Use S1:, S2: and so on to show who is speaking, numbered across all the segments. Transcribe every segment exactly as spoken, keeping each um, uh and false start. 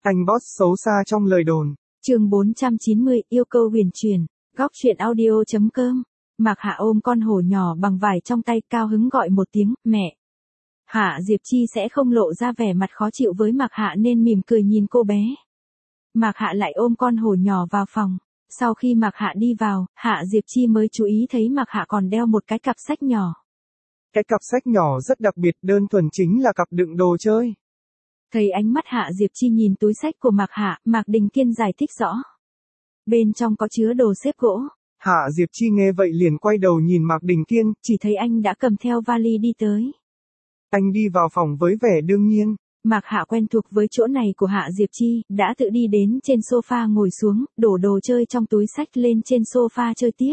S1: Anh boss xấu xa trong lời đồn.
S2: Chương bốn trăm chín mươi, yêu câu huyền truyền. Góc truyện audio chấm com. Mạc Hạ ôm con hổ nhỏ bằng vải trong tay, cao hứng gọi một tiếng, mẹ. Hạ Diệp Chi sẽ không lộ ra vẻ mặt khó chịu với Mạc Hạ nên mỉm cười nhìn cô bé. Mạc Hạ lại ôm con hổ nhỏ vào phòng. Sau khi Mạc Hạ đi vào, Hạ Diệp Chi mới chú ý thấy Mạc Hạ còn đeo một cái cặp sách nhỏ.
S1: Cái cặp sách nhỏ rất đặc biệt, đơn thuần chính là cặp đựng đồ chơi.
S2: Thấy ánh mắt Hạ Diệp Chi nhìn túi sách của Mạc Hạ, Mạc Đình Kiên giải thích rõ. Bên trong có chứa đồ xếp gỗ.
S1: Hạ Diệp Chi nghe vậy liền quay đầu nhìn Mạc Đình Kiên,
S2: chỉ thấy anh đã cầm theo vali đi tới.
S1: Anh đi vào phòng với vẻ đương nhiên.
S2: Mạc Hạ quen thuộc với chỗ này của Hạ Diệp Chi, đã tự đi đến trên sofa ngồi xuống, đổ đồ chơi trong túi sách lên trên sofa chơi tiếp.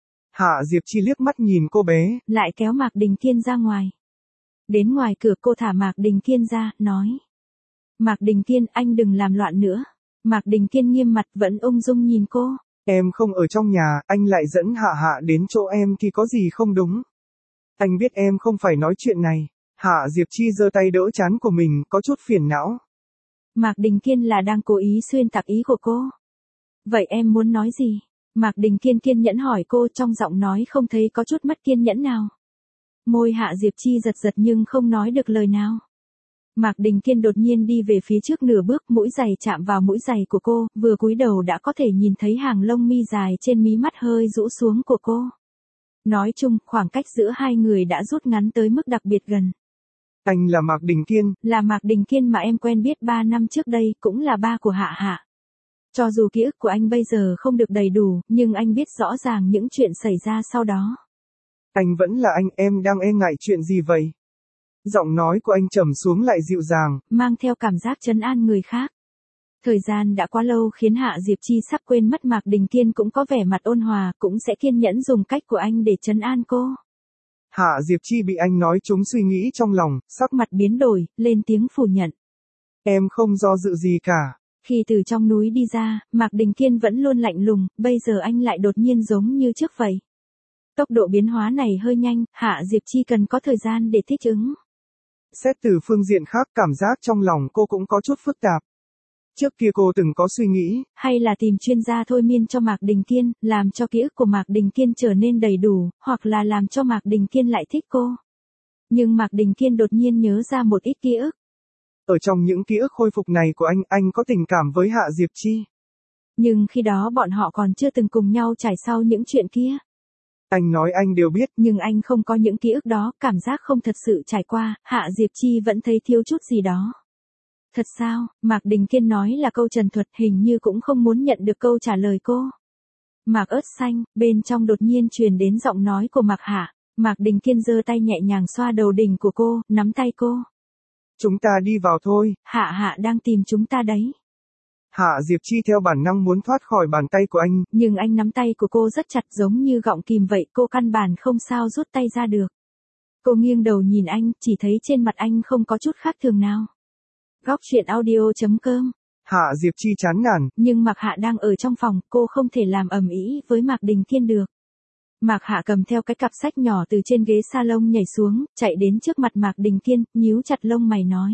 S1: Hạ Diệp Chi liếc mắt nhìn cô bé,
S2: lại kéo Mạc Đình Kiên ra ngoài. Đến ngoài cửa cô thả Mạc Đình Kiên ra, nói. Mạc Đình Kiên, anh đừng làm loạn nữa. Mạc Đình Kiên nghiêm mặt vẫn ung dung nhìn cô.
S1: Em không ở trong nhà, anh lại dẫn Hạ Hạ đến chỗ em thì có gì không đúng. Anh biết em không phải nói chuyện này. Hạ Diệp Chi giơ tay đỡ trán của mình, có chút phiền não.
S2: Mạc Đình Kiên là đang cố ý xuyên tạc ý của cô. Vậy em muốn nói gì? Mạc Đình Kiên kiên nhẫn hỏi cô, trong giọng nói không thấy có chút mất kiên nhẫn nào. Môi Hạ Diệp Chi giật giật nhưng không nói được lời nào. Mạc Đình Kiên đột nhiên đi về phía trước nửa bước, mũi giày chạm vào mũi giày của cô, vừa cúi đầu đã có thể nhìn thấy hàng lông mi dài trên mí mắt hơi rũ xuống của cô. Nói chung, khoảng cách giữa hai người đã rút ngắn tới mức đặc biệt gần.
S1: Anh là Mạc Đình Kiên.
S2: Là Mạc Đình Kiên mà em quen biết ba năm trước đây, cũng là ba của Hạ Hạ. Cho dù ký ức của anh bây giờ không được đầy đủ, nhưng anh biết rõ ràng những chuyện xảy ra sau đó.
S1: Anh vẫn là anh, em đang e ngại chuyện gì vậy? Giọng nói của anh trầm xuống lại dịu dàng,
S2: mang theo cảm giác trấn an người khác. Thời gian đã quá lâu khiến Hạ Diệp Chi sắp quên mất Mạc Đình Kiên cũng có vẻ mặt ôn hòa, cũng sẽ kiên nhẫn dùng cách của anh để trấn an cô.
S1: Hạ Diệp Chi bị anh nói trúng suy nghĩ trong lòng,
S2: sắc mặt biến đổi, lên tiếng phủ nhận.
S1: Em không do dự gì cả.
S2: Khi từ trong núi đi ra, Mạc Đình Kiên vẫn luôn lạnh lùng, bây giờ anh lại đột nhiên giống như trước vậy. Tốc độ biến hóa này hơi nhanh, Hạ Diệp Chi cần có thời gian để thích ứng.
S1: Xét từ phương diện khác, cảm giác trong lòng cô cũng có chút phức tạp. Trước kia cô từng có suy nghĩ,
S2: hay là tìm chuyên gia thôi miên cho Mạc Đình Kiên, làm cho ký ức của Mạc Đình Kiên trở nên đầy đủ, hoặc là làm cho Mạc Đình Kiên lại thích cô. Nhưng Mạc Đình Kiên đột nhiên nhớ ra một ít ký ức.
S1: Ở trong những ký ức khôi phục này của anh, anh có tình cảm với Hạ Diệp Chi.
S2: Nhưng khi đó bọn họ còn chưa từng cùng nhau trải sau những chuyện kia.
S1: Anh nói anh đều biết.
S2: Nhưng anh không có những ký ức đó, cảm giác không thật sự trải qua, Hạ Diệp Chi vẫn thấy thiếu chút gì đó. Thật sao? Mạc Đình Kiên nói là câu trần thuật, hình như cũng không muốn nhận được câu trả lời cô. Mạc ớt xanh, bên trong đột nhiên truyền đến giọng nói của Mạc Hạ. Mạc Đình Kiên giơ tay nhẹ nhàng xoa đầu đỉnh của cô, nắm tay cô.
S1: Chúng ta đi vào thôi.
S2: Hạ Hạ đang tìm chúng ta đấy.
S1: Hạ Diệp Chi theo bản năng muốn thoát khỏi bàn tay của anh.
S2: Nhưng anh nắm tay của cô rất chặt, giống như gọng kìm vậy, cô căn bản không sao rút tay ra được. Cô nghiêng đầu nhìn anh, chỉ thấy trên mặt anh không có chút khác thường nào. Góc truyện audio chấm com.
S1: Hạ Diệp Chi chán nản.
S2: Nhưng Mạc Hạ đang ở trong phòng, cô không thể làm ầm ĩ với Mạc Đình Kiên được. Mạc Hạ cầm theo cái cặp sách nhỏ từ trên ghế salon nhảy xuống, chạy đến trước mặt Mạc Đình Kiên, nhíu chặt lông mày nói.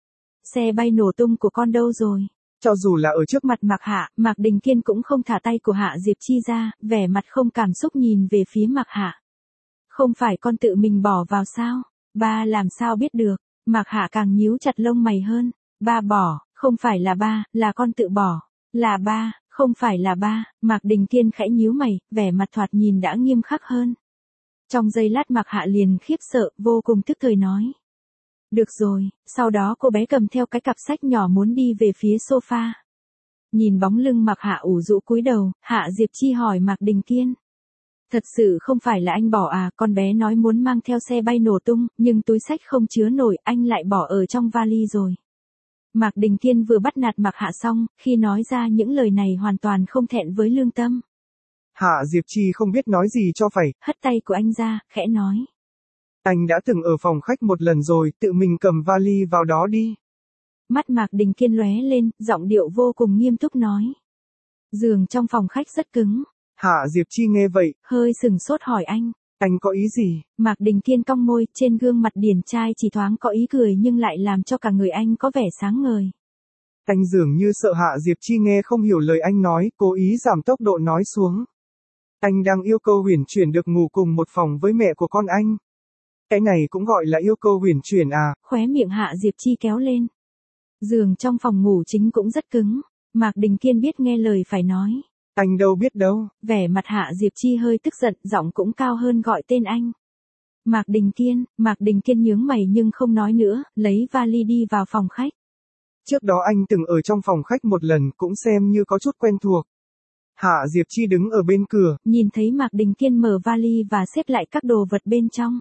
S2: Xe bay nổ tung của con đâu rồi?
S1: Cho dù là ở trước mặt
S2: Mạc Hạ, Mạc Đình Kiên cũng không thả tay của Hạ Diệp Chi ra, vẻ mặt không cảm xúc nhìn về phía Mạc Hạ. Không phải con tự mình bỏ vào sao? Ba làm sao biết được? Mạc Hạ càng nhíu chặt lông mày hơn. Ba bỏ, không phải là ba, là con tự bỏ. Là ba, không phải là ba. Mạc Đình Kiên khẽ nhíu mày, vẻ mặt thoạt nhìn đã nghiêm khắc hơn. Trong giây lát Mạc Hạ liền khiếp sợ, vô cùng tức thời nói. Được rồi, sau đó cô bé cầm theo cái cặp sách nhỏ muốn đi về phía sofa. Nhìn bóng lưng Mạc Hạ ủ rũ cúi đầu, Hạ Diệp Chi hỏi Mạc Đình Kiên. Thật sự không phải là anh bỏ à, con bé nói muốn mang theo xe bay nổ tung, nhưng túi sách không chứa nổi, anh lại bỏ ở trong vali rồi. Mạc Đình Kiên vừa bắt nạt Mạc Hạ xong, khi nói ra những lời này hoàn toàn không thẹn với lương tâm.
S1: Hạ Diệp Chi không biết nói gì cho phải,
S2: hất tay của anh ra, khẽ nói.
S1: Anh đã từng ở phòng khách một lần rồi, tự mình cầm vali vào đó đi.
S2: Mắt Mạc Đình Kiên lóe lên, giọng điệu vô cùng nghiêm túc nói. Giường trong phòng khách rất cứng.
S1: Hạ Diệp Chi nghe vậy,
S2: hơi sừng sốt hỏi anh.
S1: Anh có ý gì?
S2: Mạc Đình Kiên cong môi, trên gương mặt điển trai chỉ thoáng có ý cười nhưng lại làm cho cả người anh có vẻ sáng ngời.
S1: Anh dường như sợ Hạ Diệp Chi nghe không hiểu lời anh nói, cố ý giảm tốc độ nói xuống. Anh đang yêu cầu Huyền chuyển được ngủ cùng một phòng với mẹ của con anh. Cái này cũng gọi là yêu cầu Huyền chuyển à?
S2: Khóe miệng Hạ Diệp Chi kéo lên. Giường trong phòng ngủ chính cũng rất cứng. Mạc Đình Kiên biết nghe lời phải nói.
S1: Anh đâu biết đâu.
S2: Vẻ mặt Hạ Diệp Chi hơi tức giận, giọng cũng cao hơn gọi tên anh. Mạc Đình Kiên, Mạc Đình Kiên nhướng mày nhưng không nói nữa, lấy vali đi vào phòng khách.
S1: Trước đó anh từng ở trong phòng khách một lần, cũng xem như có chút quen thuộc. Hạ Diệp Chi đứng ở bên cửa.
S2: Nhìn thấy Mạc Đình Kiên mở vali và xếp lại các đồ vật bên trong.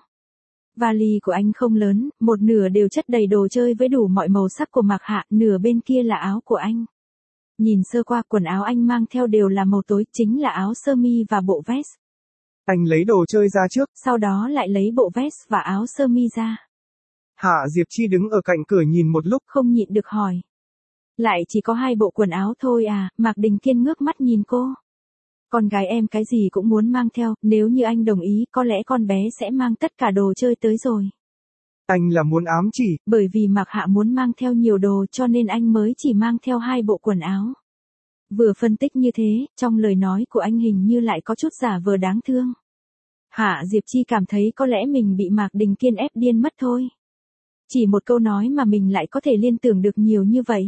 S2: Vali của anh không lớn, một nửa đều chất đầy đồ chơi với đủ mọi màu sắc của Mạc Hạ, nửa bên kia là áo của anh. Nhìn sơ qua quần áo anh mang theo đều là màu tối, chính là áo sơ mi và bộ vest.
S1: Anh lấy đồ chơi ra trước,
S2: sau đó lại lấy bộ vest và áo sơ mi ra.
S1: Hạ Diệp Chi đứng ở cạnh cửa nhìn một lúc,
S2: không nhịn được hỏi. Lại chỉ có hai bộ quần áo thôi à? Mạc Đình Kiên ngước mắt nhìn cô. Con gái em cái gì cũng muốn mang theo, nếu như anh đồng ý có lẽ con bé sẽ mang tất cả đồ chơi tới rồi.
S1: Anh là muốn ám chỉ.
S2: Bởi vì Mạc Hạ muốn mang theo nhiều đồ cho nên anh mới chỉ mang theo hai bộ quần áo. Vừa phân tích như thế, trong lời nói của anh hình như lại có chút giả vờ đáng thương. Hạ Diệp Chi cảm thấy có lẽ mình bị Mạc Đình Kiên ép điên mất thôi. Chỉ một câu nói mà mình lại có thể liên tưởng được nhiều như vậy.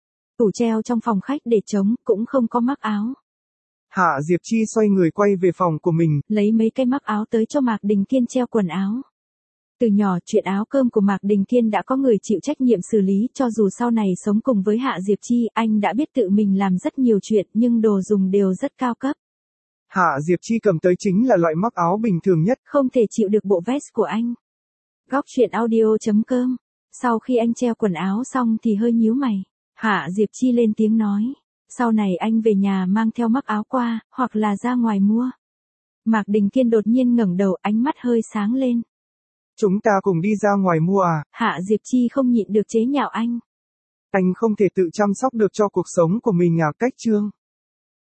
S2: Tủ treo trong phòng khách để trống, cũng không có mắc áo.
S1: Hạ Diệp Chi xoay người quay về phòng của mình,
S2: lấy mấy cái mắc áo tới cho Mạc Đình Kiên treo quần áo. Từ nhỏ chuyện áo cơm của Mạc Đình Kiên đã có người chịu trách nhiệm xử lý, cho dù sau này sống cùng với Hạ Diệp Chi, anh đã biết tự mình làm rất nhiều chuyện nhưng đồ dùng đều rất cao cấp.
S1: Hạ Diệp Chi cầm tới chính là loại mắc áo bình thường nhất.
S2: Không thể chịu được bộ vest của anh. Góc truyện audio chấm com. Sau khi anh treo quần áo xong thì hơi nhíu mày. Hạ Diệp Chi lên tiếng nói. Sau này anh về nhà mang theo mắc áo qua, hoặc là ra ngoài mua. Mạc Đình Kiên đột nhiên ngẩng đầu, ánh mắt hơi sáng lên.
S1: Chúng ta cùng đi ra ngoài mua à?
S2: Hạ Diệp Chi không nhịn được chế nhạo anh.
S1: Anh không thể tự chăm sóc được cho cuộc sống của mình à? Cách Trương.